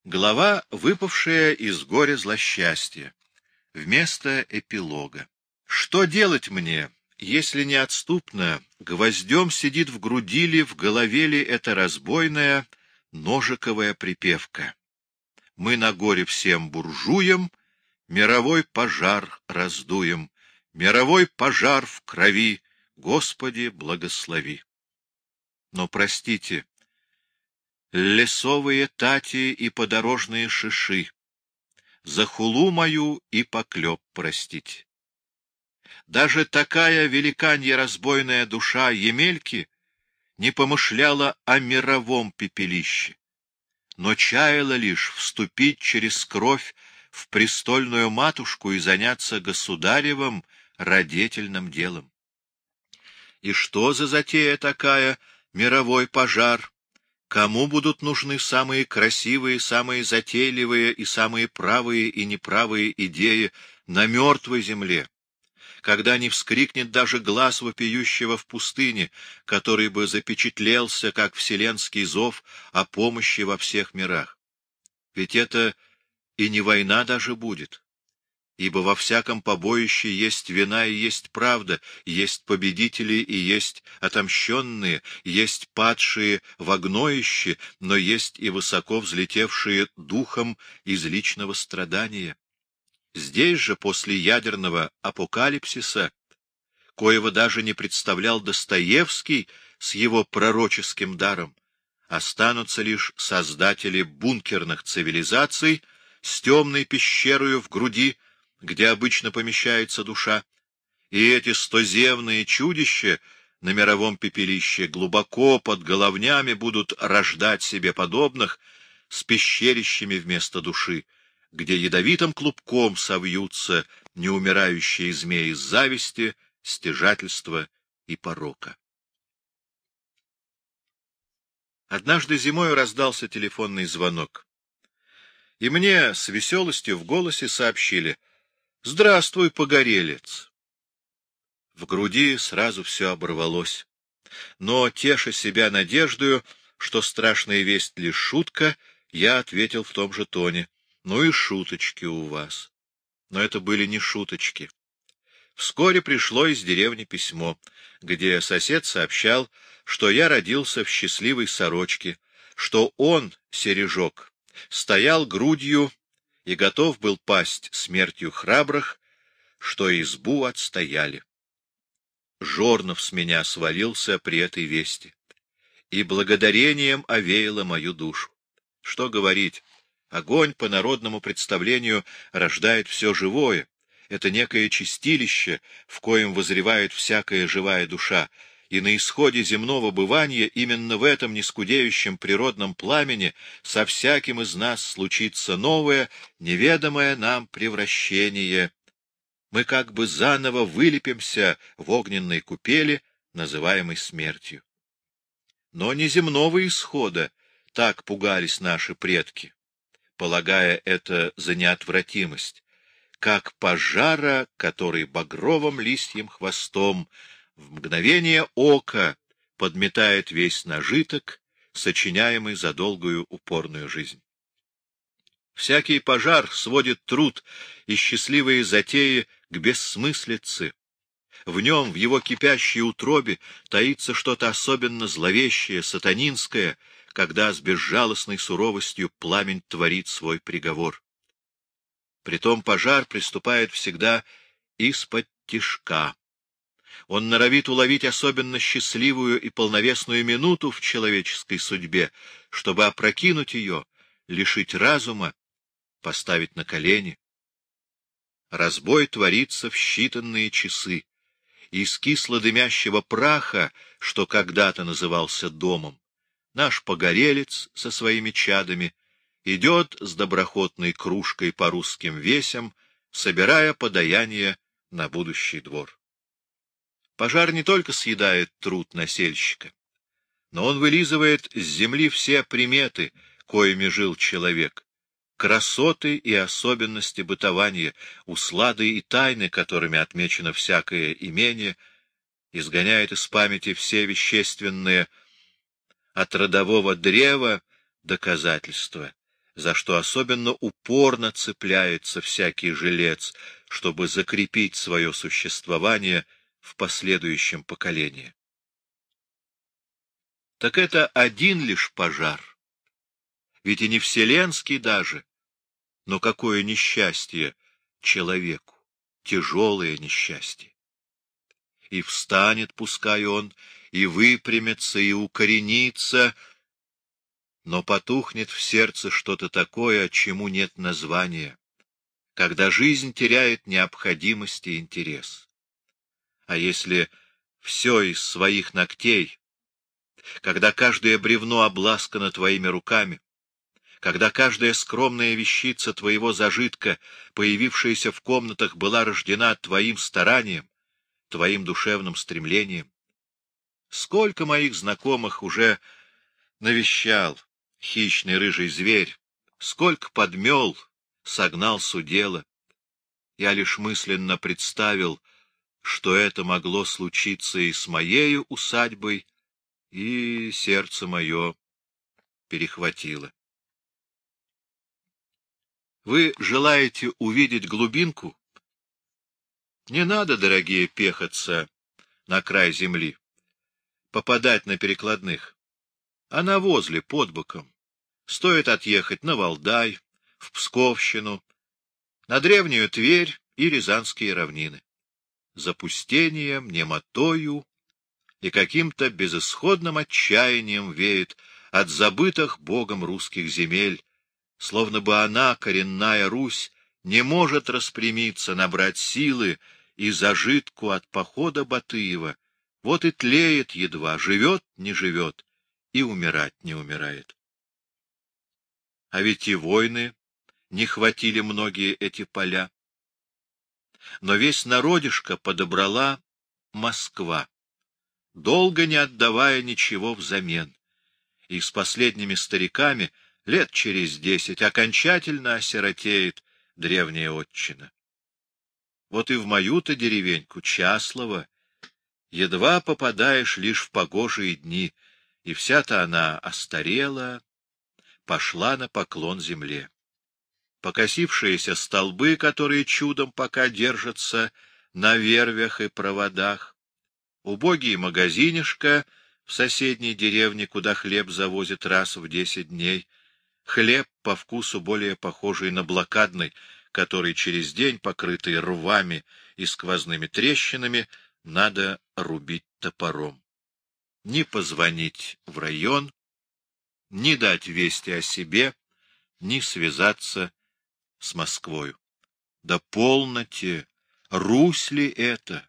Глава, выпавшая из горя злосчастья. Вместо эпилога. Что делать мне, если неотступно гвоздем сидит в груди ли, в голове ли эта разбойная ножиковая припевка? Мы на горе всем буржуям мировой пожар раздуем, мировой пожар в крови, Господи, благослови. Но простите, лесовые тати и подорожные шиши, за хулу мою и поклеп простить. Даже такая великанья разбойная душа Емельки не помышляла о мировом пепелище, но чаяла лишь вступить через кровь в престольную матушку и заняться государевым родительным делом. И что за затея такая, мировой пожар? Кому будут нужны самые красивые, самые затейливые и самые правые и неправые идеи на мертвой земле, когда не вскрикнет даже глаз вопиющего в пустыне, который бы запечатлелся, как вселенский зов о помощи во всех мирах? Ведь это и не война даже будет, ибо во всяком побоище есть вина и есть правда, есть победители и есть отомщенные, есть падшие в огноище, но есть и высоко взлетевшие духом из личного страдания. Здесь же, после ядерного апокалипсиса, коего даже не представлял Достоевский с его пророческим даром, останутся лишь создатели бункерных цивилизаций с темной пещерою в груди, где обычно помещается душа, и эти стоземные чудища на мировом пепелище глубоко под головнями будут рождать себе подобных с пещерищами вместо души, где ядовитым клубком совьются неумирающие змеи зависти, стяжательства и порока. Однажды зимой раздался телефонный звонок, и мне с веселостью в голосе сообщили: «Здравствуй, погорелец!» В груди сразу все оборвалось, но, теша себя надеждою, что страшная весть лишь шутка, я ответил в том же тоне: «Ну и шуточки у вас». Но это были не шуточки. Вскоре пришло из деревни письмо, где сосед сообщал, что я родился в счастливой сорочке, что он, Сережок, стоял грудью и готов был пасть смертью храбрых, что избу отстояли. Жорнов с меня свалился при этой вести, и благодарением овеяло мою душу. Что говорить, огонь по народному представлению рождает все живое, это некое чистилище, в коем возревает всякая живая душа, и на исходе земного бывания именно в этом нескудеющем природном пламени со всяким из нас случится новое, неведомое нам превращение. Мы как бы заново вылепимся в огненной купели, называемой смертью. Но не земного исхода так пугались наши предки, полагая это за неотвратимость, как пожара, который багровым листьем хвостом в мгновение ока подметает весь нажиток, сочиняемый за долгую упорную жизнь. Всякий пожар сводит труд и счастливые затеи к бессмыслице. В нем, в его кипящей утробе, таится что-то особенно зловещее, сатанинское, когда с безжалостной суровостью пламень творит свой приговор. Притом пожар приступает всегда из-под тишка. Он норовит уловить особенно счастливую и полновесную минуту в человеческой судьбе, чтобы опрокинуть ее, лишить разума, поставить на колени. Разбой творится в считанные часы. Из кисло-дымящего праха, что когда-то назывался домом, наш погорелец со своими чадами идет с доброхотной кружкой по русским весям, собирая подаяние на будущий двор. Пожар не только съедает труд насельщика, но он вылизывает с земли все приметы, коими жил человек, красоты и особенности бытования, услады и тайны, которыми отмечено всякое имение, изгоняет из памяти все вещественные от родового древа доказательства, за что особенно упорно цепляется всякий жилец, чтобы закрепить свое существование в последующем поколении. Так это один лишь пожар, ведь и не вселенский даже, но какое несчастье человеку, тяжелое несчастье. И встанет, пускай он, и выпрямится, и укоренится, но потухнет в сердце что-то такое, чему нет названия, когда жизнь теряет необходимость и интерес. А если все из своих ногтей, когда каждое бревно обласкано твоими руками, когда каждая скромная вещица твоего зажитка, появившаяся в комнатах, была рождена твоим старанием, твоим душевным стремлением. Сколько моих знакомых уже навещал хищный рыжий зверь, сколько подмел, согнал с удела. Я лишь мысленно представил, что это могло случиться и с моею усадьбой, и сердце мое перехватило. Вы желаете увидеть глубинку? Не надо, дорогие, пехаться на край земли, попадать на перекладных. Она возле, под боком. Стоит отъехать на Валдай, в Псковщину, на древнюю Тверь и Рязанские равнины. Запустением, немотою и каким-то безысходным отчаянием веет от забытых Богом русских земель, словно бы она, коренная Русь, не может распрямиться, набрать силы и зажитку от похода Батыева, вот и тлеет едва, живет не живет и умирать не умирает. А ведь и войны не хватили многие эти поля. Но весь народишко подобрала Москва, долго не отдавая ничего взамен, и с последними стариками лет через 10 окончательно осиротеет древняя отчина. Вот и в мою-то деревеньку, Часлово, едва попадаешь лишь в погожие дни, и вся-то она остарела, пошла на поклон земле. Покосившиеся столбы, которые чудом пока держатся на вервях и проводах, убогий магазинишко в соседней деревне, куда хлеб завозят раз в 10 дней, хлеб по вкусу более похожий на блокадный, который через день, покрытый рвами и сквозными трещинами, надо рубить топором. Ни позвонить в район, ни дать вести о себе, ни связаться с Москвою. Да полноте, Русь ли это?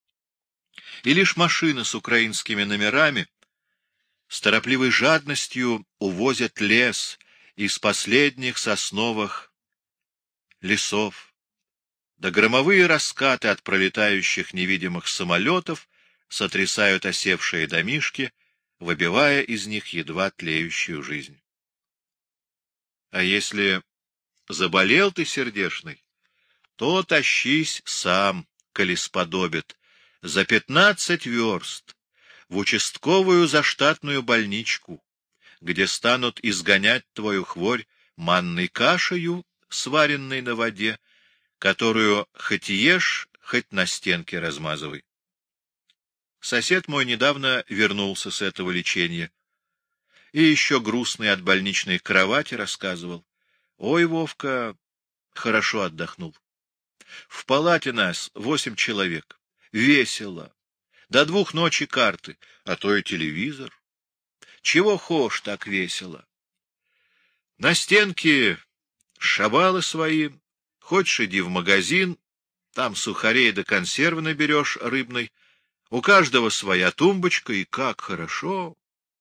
И лишь машины с украинскими номерами с торопливой жадностью увозят лес из последних сосновых лесов, да громовые раскаты от пролетающих невидимых самолетов сотрясают осевшие домишки, выбивая из них едва тлеющую жизнь. А если заболел ты сердечный, то тащись сам, коли сподобит, за 15 верст в участковую заштатную больничку, где станут изгонять твою хворь манной кашею, сваренной на воде, которую хоть ешь, хоть на стенке размазывай. Сосед мой недавно вернулся с этого лечения и еще грустный от больничной кровати рассказывал. Ой, Вовка, хорошо отдохнул. В палате нас 8 человек. Весело. До 2 ночи карты, а то и телевизор. Чего хошь так весело. На стенке шабалы свои. Хочешь, иди в магазин, там сухарей да консервы наберешь рыбной. У каждого своя тумбочка, и как хорошо.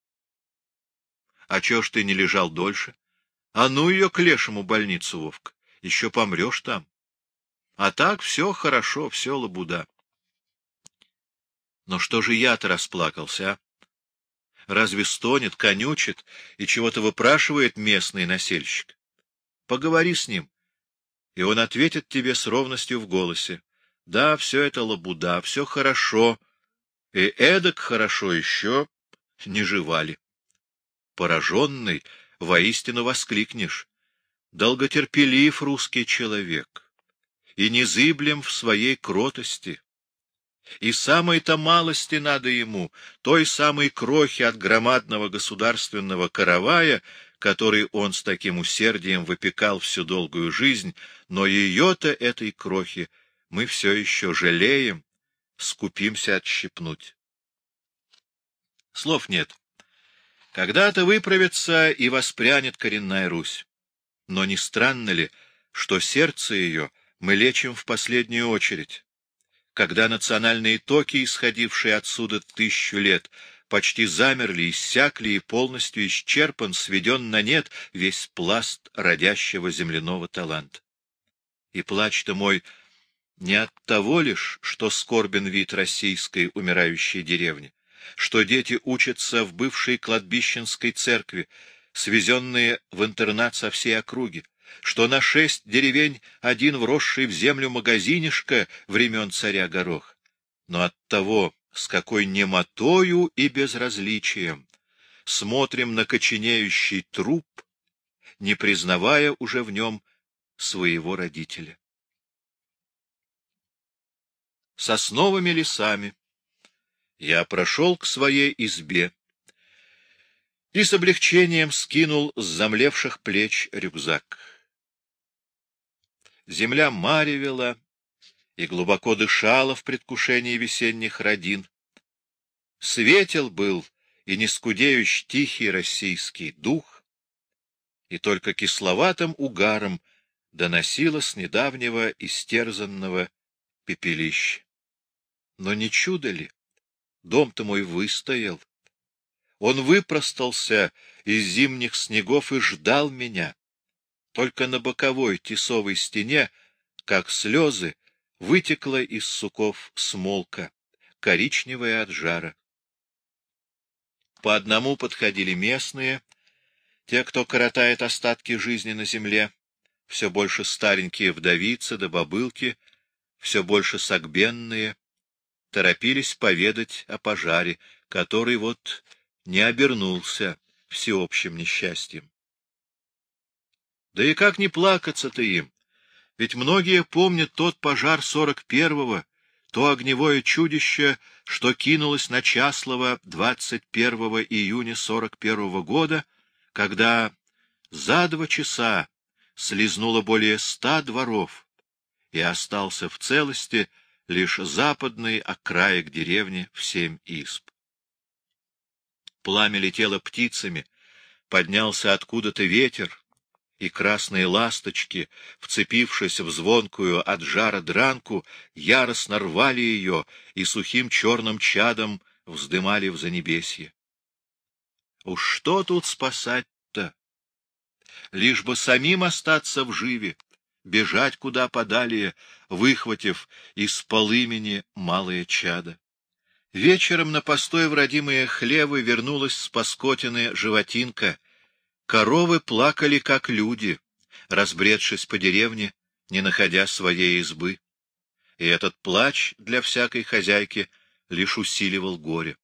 А чё ж ты не лежал дольше? А ну ее к лешему больницу, Вовка, еще помрешь там. А так все хорошо, все лабуда. Но что же я-то расплакался, а? Разве стонет, конючит и чего-то выпрашивает местный насельщик? Поговори с ним, и он ответит тебе с ровностью в голосе. Да, все это лабуда, все хорошо, и эдак хорошо еще не жевали. Пораженный, воистину воскликнешь. долготерпелив русский человек и незыблем в своей кротости. И самой-то малости надо ему, той самой крохи от громадного государственного каравая, который он с таким усердием выпекал всю долгую жизнь, но ее-то, этой крохи, мы все еще жалеем, скупимся отщипнуть. Слов нет. Когда-то выправится и воспрянет коренная Русь. Но не странно ли, что сердце ее мы лечим в последнюю очередь, когда национальные токи, исходившие отсюда 1000 лет, почти замерли, иссякли и полностью исчерпан, сведен на нет весь пласт родящего земляного таланта. И плач-то мой не от того лишь, что скорбен вид российской умирающей деревни, что дети учатся в бывшей кладбищенской церкви, свезенные в интернат со всей округи, что на 6 деревень один вросший в землю магазинишко времен царя Гороха, но от того, с какой немотою и безразличием смотрим на коченеющий труп, не признавая уже в нем своего родителя. Сосновыми лесами я прошел к своей избе и с облегчением скинул с замлевших плеч рюкзак. Земля маревела и глубоко дышала в предвкушении весенних родин. Светел был и не скудеющий тихий российский дух, и только кисловатым угаром доносило с недавнего истерзанного пепелища. Но не чудо ли? Дом-то мой выстоял. Он выпростался из зимних снегов и ждал меня. Только на боковой тесовой стене, как слезы, вытекла из суков смолка, коричневая от жара. По одному подходили местные, те, кто коротает остатки жизни на земле, все больше старенькие вдовицы да бабылки, все больше согбенные, торопились поведать о пожаре, который вот не обернулся всеобщим несчастьем. Да и как не плакаться-то им? Ведь многие помнят тот пожар 41-го, то огневое чудище, что кинулось на Часлово 21 июня 41-го года, когда за 2 часа слизнуло более 100 дворов, и остался в целости лишь западный окраек деревни в 7 изб. Пламя летело птицами, поднялся откуда-то ветер, и красные ласточки, вцепившись в звонкую от жара дранку, яростно рвали ее и сухим черным чадом вздымали в занебесье. Уж что тут спасать-то? Лишь бы самим остаться в живе, бежать куда подалее, выхватив из полымени малое чадо. Вечером на постой в родимые хлевы вернулась с паскотины животинка. Коровы плакали, как люди, разбредшись по деревне, не находя своей избы. И этот плач для всякой хозяйки лишь усиливал горе.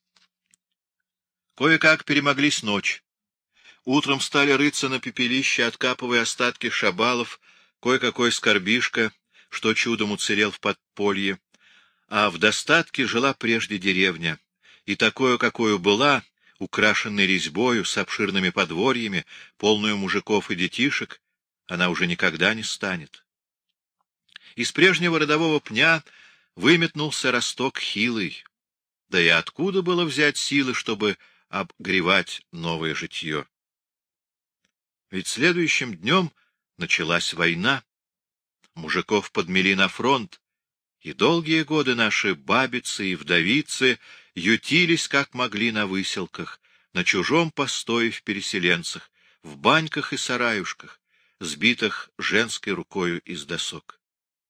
Кое-как перемоглись ночь. Утром стали рыться на пепелище, откапывая остатки шабалов, кое-какой скорбишка, что чудом уцелел в подполье. А в достатке жила прежде деревня, и такую, какую была, украшенной резьбою, с обширными подворьями, полную мужиков и детишек, она уже никогда не станет. Из прежнего родового пня выметнулся росток хилый, да и откуда было взять силы, чтобы обгревать новое житье? Ведь следующим днем началась война, мужиков подмели на фронт, и долгие годы наши бабицы и вдовицы ютились, как могли, на выселках, на чужом постое в переселенцах, в баньках и сараюшках, сбитых женской рукою из досок.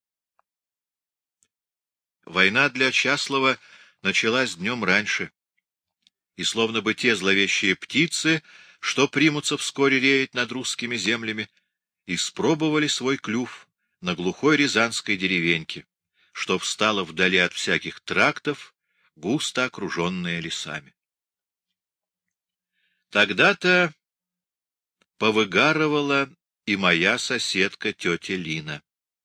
Война для Часлова началась днем раньше, и словно бы те зловещие птицы, что примутся вскоре реять над русскими землями, испробовали свой клюв на глухой рязанской деревеньке, что встала вдали от всяких трактов, густо окруженная лесами. Тогда-то повыгаровала и моя соседка тетя Лина.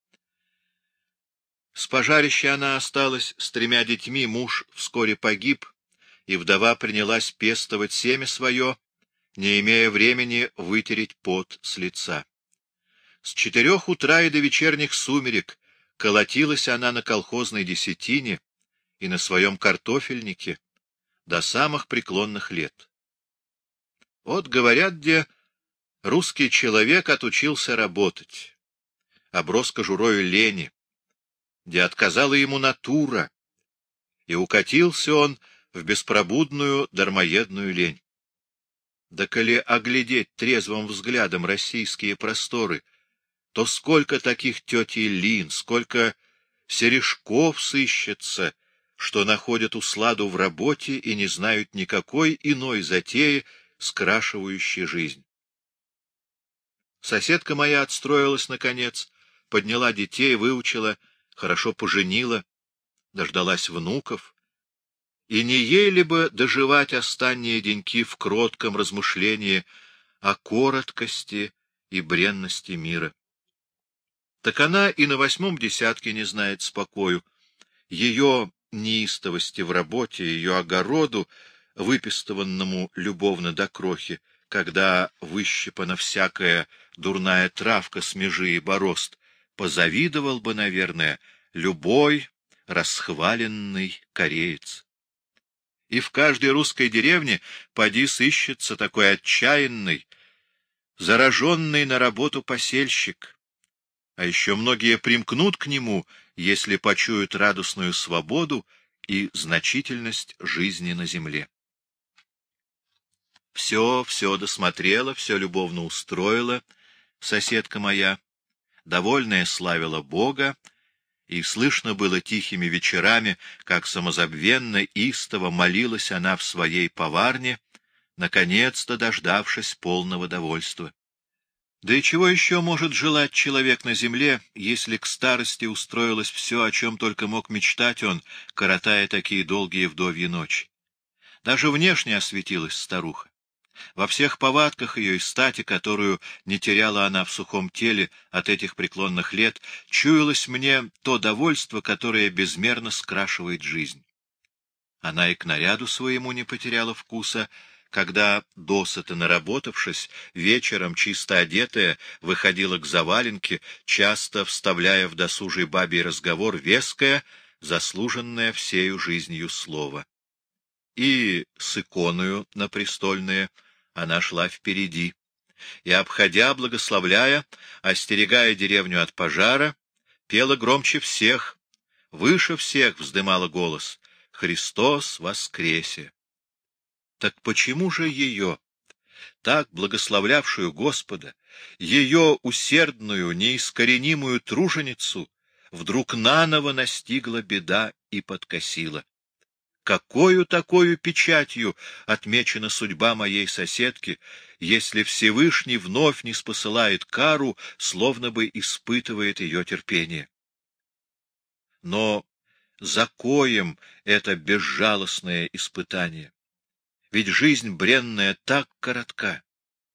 С пожарища она осталась с 3 детьми, муж вскоре погиб, и вдова принялась пестовать семя свое, не имея времени вытереть пот с лица. С 4 утра и до вечерних сумерек колотилась она на колхозной десятине и на своем картофельнике до самых преклонных лет. Вот, говорят, где русский человек отучился работать, оброс кожурою лени, где отказала ему натура, и укатился он в беспробудную дармоедную лень. Да коли оглядеть трезвым взглядом российские просторы, то сколько таких тетей Лин, сколько сережков сыщется, что находят усладу в работе и не знают никакой иной затеи, скрашивающей жизнь. Соседка моя отстроилась, наконец, подняла детей, выучила, хорошо поженила, дождалась внуков, и не ей ли бы доживать останние деньки в кротком размышлении о короткости и бренности мира. Так она и на 8 десятке не знает спокою, ее неистовости в работе, ее огороду, выпестованному любовно до крохи, когда выщипана всякая дурная травка с межи и борозд, позавидовал бы, наверное, любой расхваленный кореец. И в каждой русской деревне поди сыщется такой отчаянный, зараженный на работу посельщик, а еще многие примкнут к нему, если почуют радостную свободу и значительность жизни на земле. Все досмотрела, все любовно устроила соседка моя, довольная славила Бога, и слышно было тихими вечерами, как самозабвенно, истово молилась она в своей поварне, наконец-то дождавшись полного довольства. Да и чего еще может желать человек на земле, если к старости устроилось все, о чем только мог мечтать он, коротая такие долгие вдовьи ночи? Даже внешне осветилась старуха. Во всех повадках ее и стати, которую не теряла она в сухом теле от этих преклонных лет, чуялось мне то довольство, которое безмерно скрашивает жизнь. Она и к наряду своему не потеряла вкуса, когда, досыта наработавшись, вечером, чисто одетая, выходила к заваленке, часто вставляя в досужий бабий разговор веское, заслуженное всею жизнью слово. И с иконою на престольное она шла впереди, и, обходя, благословляя, остерегая деревню от пожара, пела громче всех, выше всех вздымала голос: «Христос воскресе!» Так почему же ее, так благословлявшую Господа, ее усердную, неискоренимую труженицу, вдруг наново настигла беда и подкосила? Какою такою печатью отмечена судьба моей соседки, если Всевышний вновь не спосылает кару, словно бы испытывает ее терпение? Но за коем это безжалостное испытание? Ведь жизнь бренная так коротка.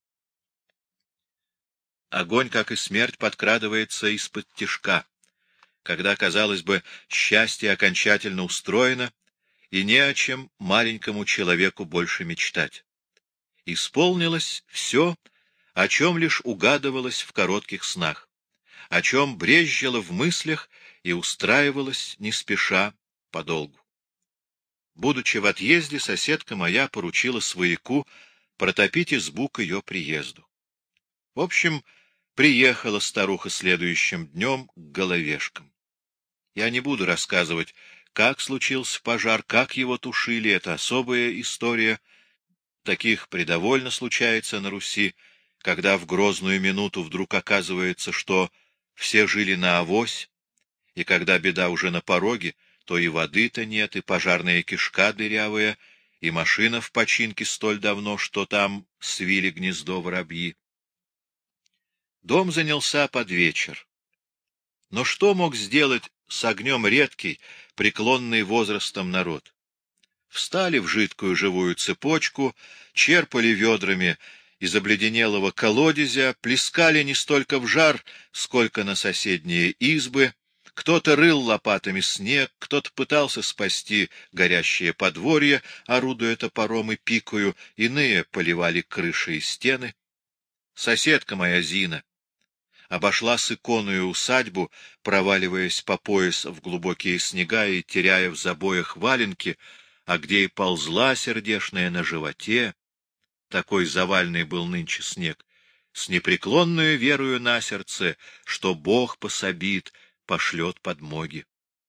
Огонь, как и смерть, подкрадывается из-под тишка, когда, казалось бы, счастье окончательно устроено, и не о чем маленькому человеку больше мечтать. Исполнилось все, о чем лишь угадывалось в коротких снах, о чем брезжило в мыслях и устраивалось не спеша, подолгу. Будучи в отъезде, соседка моя поручила свояку протопить избу к ее приезду. В общем, приехала старуха следующим днем к Головешкам. Я не буду рассказывать, как случился пожар, как его тушили, это особая история. Таких предовольно случается на Руси, когда в грозную минуту вдруг оказывается, что все жили на авось, и когда беда уже на пороге, то и воды-то нет, и пожарная кишка дырявая, и машина в починке столь давно, что там свили гнездо воробьи. Дом занялся под вечер. Но что мог сделать с огнем редкий, преклонный возрастом народ? Встали в жидкую живую цепочку, черпали ведрами из обледенелого колодезя плескали не столько в жар, сколько на соседние избы. Кто-то рыл лопатами снег, кто-то пытался спасти горящее подворье, орудуя топором и пикою, иные поливали крыши и стены. Соседка моя Зина обошла с иконою усадьбу, проваливаясь по пояс в глубокие снега и теряя в забоях валенки, а где и ползла сердешная на животе, такой завальный был нынче снег, с непреклонную верою на сердце, что Бог пособит, пошлет подмоги.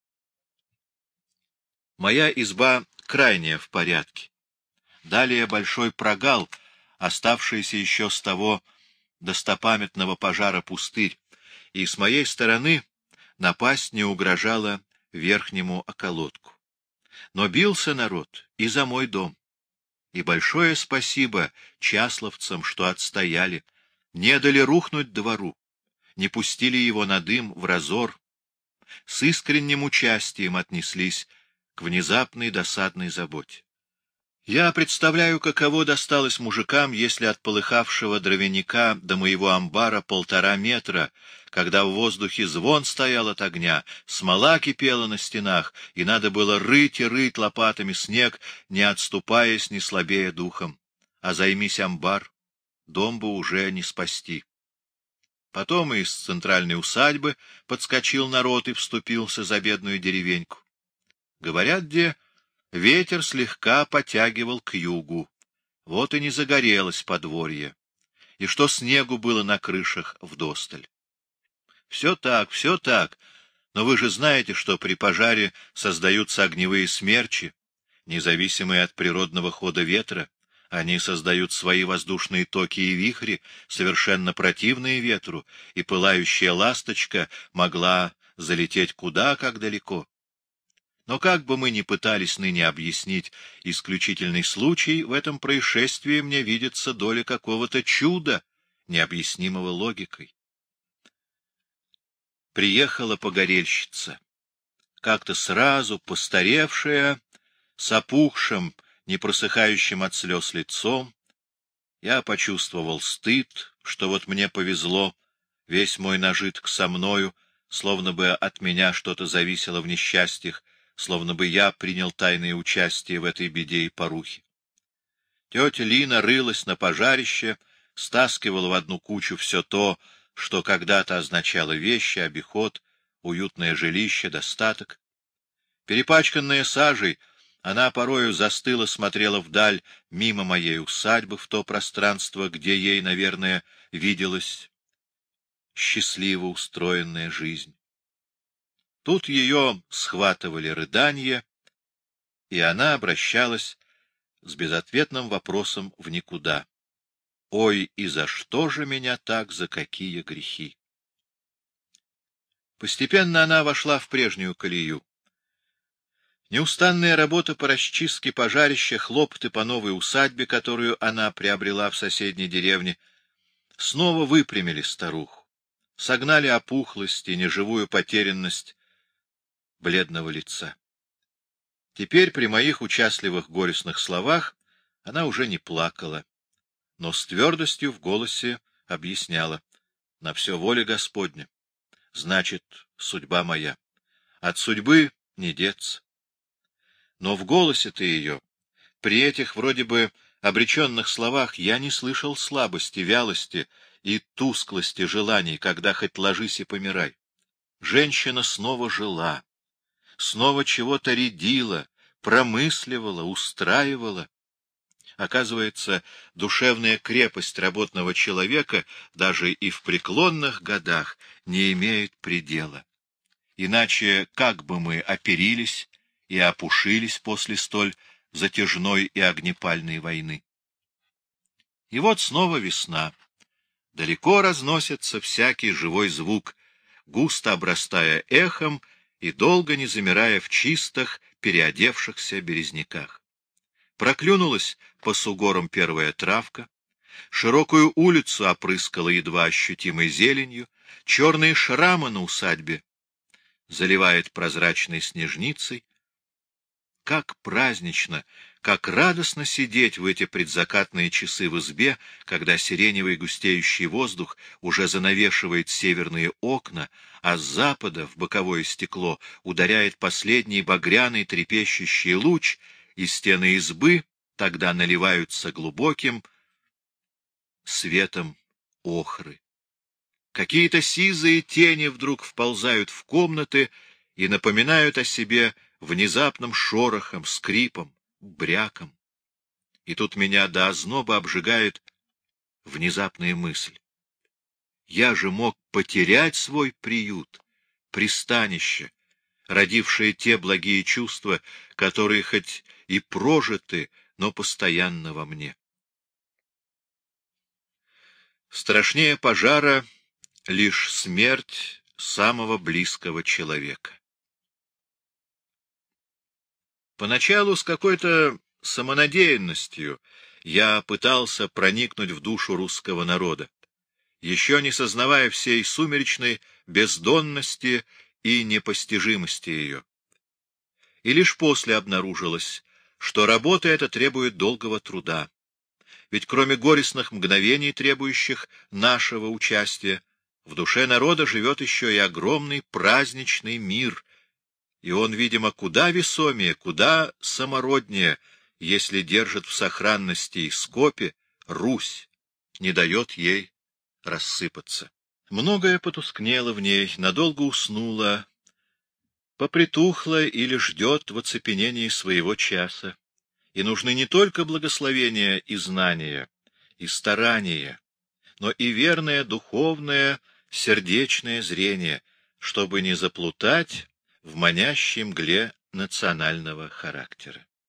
Моя изба крайняя в порядке. Далее большой прогал, оставшийся еще с того достопамятного пожара пустырь, и с моей стороны напасть не угрожала верхнему околотку. Но бился народ и за мой дом. И большое спасибо часловцам, что отстояли, не дали рухнуть двору, не пустили его на дым в разор, с искренним участием отнеслись к внезапной досадной заботе. Я представляю, каково досталось мужикам, если от полыхавшего дровяника до моего амбара 1,5 метра, когда в воздухе звон стоял от огня, смола кипела на стенах, и надо было рыть и рыть лопатами снег, не отступаясь, не слабея духом. А займись амбар, дом бы уже не спасти. Потом из центральной усадьбы подскочил народ и вступился за бедную деревеньку. Говорят, где ветер слегка потягивал к югу, вот и не загорелось подворье, и что снегу было на крышах вдосталь. Все так, но вы же знаете, что при пожаре создаются огневые смерчи, независимые от природного хода ветра. Они создают свои воздушные токи и вихри, совершенно противные ветру, и пылающая ласточка могла залететь куда как далеко. Но как бы мы ни пытались ныне объяснить исключительный случай, в этом происшествии мне видится доля какого-то чуда, необъяснимого логикой. Приехала погорельщица, как-то сразу постаревшая, с опухшим, не просыхающим от слез лицом. Я почувствовал стыд, что вот мне повезло, весь мой нажиток со мною, словно бы от меня что-то зависело в несчастьях, словно бы я принял тайное участие в этой беде и порухе. Тетя Лина рылась на пожарище, стаскивала в одну кучу все то, что когда-то означало вещи, обиход, уютное жилище, достаток. Перепачканная сажей, она порою застыла, смотрела вдаль, мимо моей усадьбы, в то пространство, где ей, наверное, виделась счастливо устроенная жизнь. Тут ее схватывали рыдания, и она обращалась с безответным вопросом в никуда. «Ой, и за что же меня так, за какие грехи?» Постепенно она вошла в прежнюю колею. Неустанная работа по расчистке пожарища, хлопоты по новой усадьбе, которую она приобрела в соседней деревне, снова выпрямили старуху, согнали опухлость и неживую потерянность бледного лица. Теперь при моих участливых горестных словах она уже не плакала, но с твердостью в голосе объясняла: на все воля Господня, значит, судьба моя. От судьбы не деться. Но в голосе-то ее, при этих вроде бы обреченных словах, я не слышал слабости, вялости и тусклости желаний, когда хоть ложись и помирай. Женщина снова жила, снова чего-то рядила, промысливала, устраивала. Оказывается, душевная крепость работного человека даже и в преклонных годах не имеет предела. Иначе как бы мы оперились и опушились после столь затяжной и огнепальной войны? И вот снова весна. Далеко разносится всякий живой звук, густо обрастая эхом и долго не замирая в чистых, переодевшихся березняках. Проклюнулась по сугорам первая травка, широкую улицу опрыскала едва ощутимой зеленью, черные шрамы на усадьбе заливает прозрачной снежницей. Как празднично как радостно сидеть в эти предзакатные часы в избе, когда сиреневый густеющий воздух уже занавешивает северные окна, а с запада в боковое стекло ударяет последний багряный трепещущий луч, и стены избы тогда наливаются глубоким светом охры. Какие-то сизые тени вдруг вползают в комнаты и напоминают о себе внезапным шорохом, скрипом, бряком. И тут меня до озноба обжигает внезапная мысль. Я же мог потерять свой приют, пристанище, родившее те благие чувства, которые хоть и прожиты, но постоянно во мне. Страшнее пожара лишь смерть самого близкого человека. Поначалу с какой-то самонадеянностью я пытался проникнуть в душу русского народа, еще не сознавая всей сумеречной бездонности и непостижимости ее. И лишь после обнаружилось, что работа эта требует долгого труда. Ведь кроме горестных мгновений, требующих нашего участия, в душе народа живет еще и огромный праздничный мир, и он, видимо, куда весомее, куда самороднее, если держит в сохранности и скопе Русь, не дает ей рассыпаться. Многое потускнело в ней, надолго уснуло, попритухло или ждет в оцепенении своего часа. И нужны не только благословения и знания, и старания, но и верное духовное, сердечное зрение, чтобы не заплутать в манящей мгле национального характера.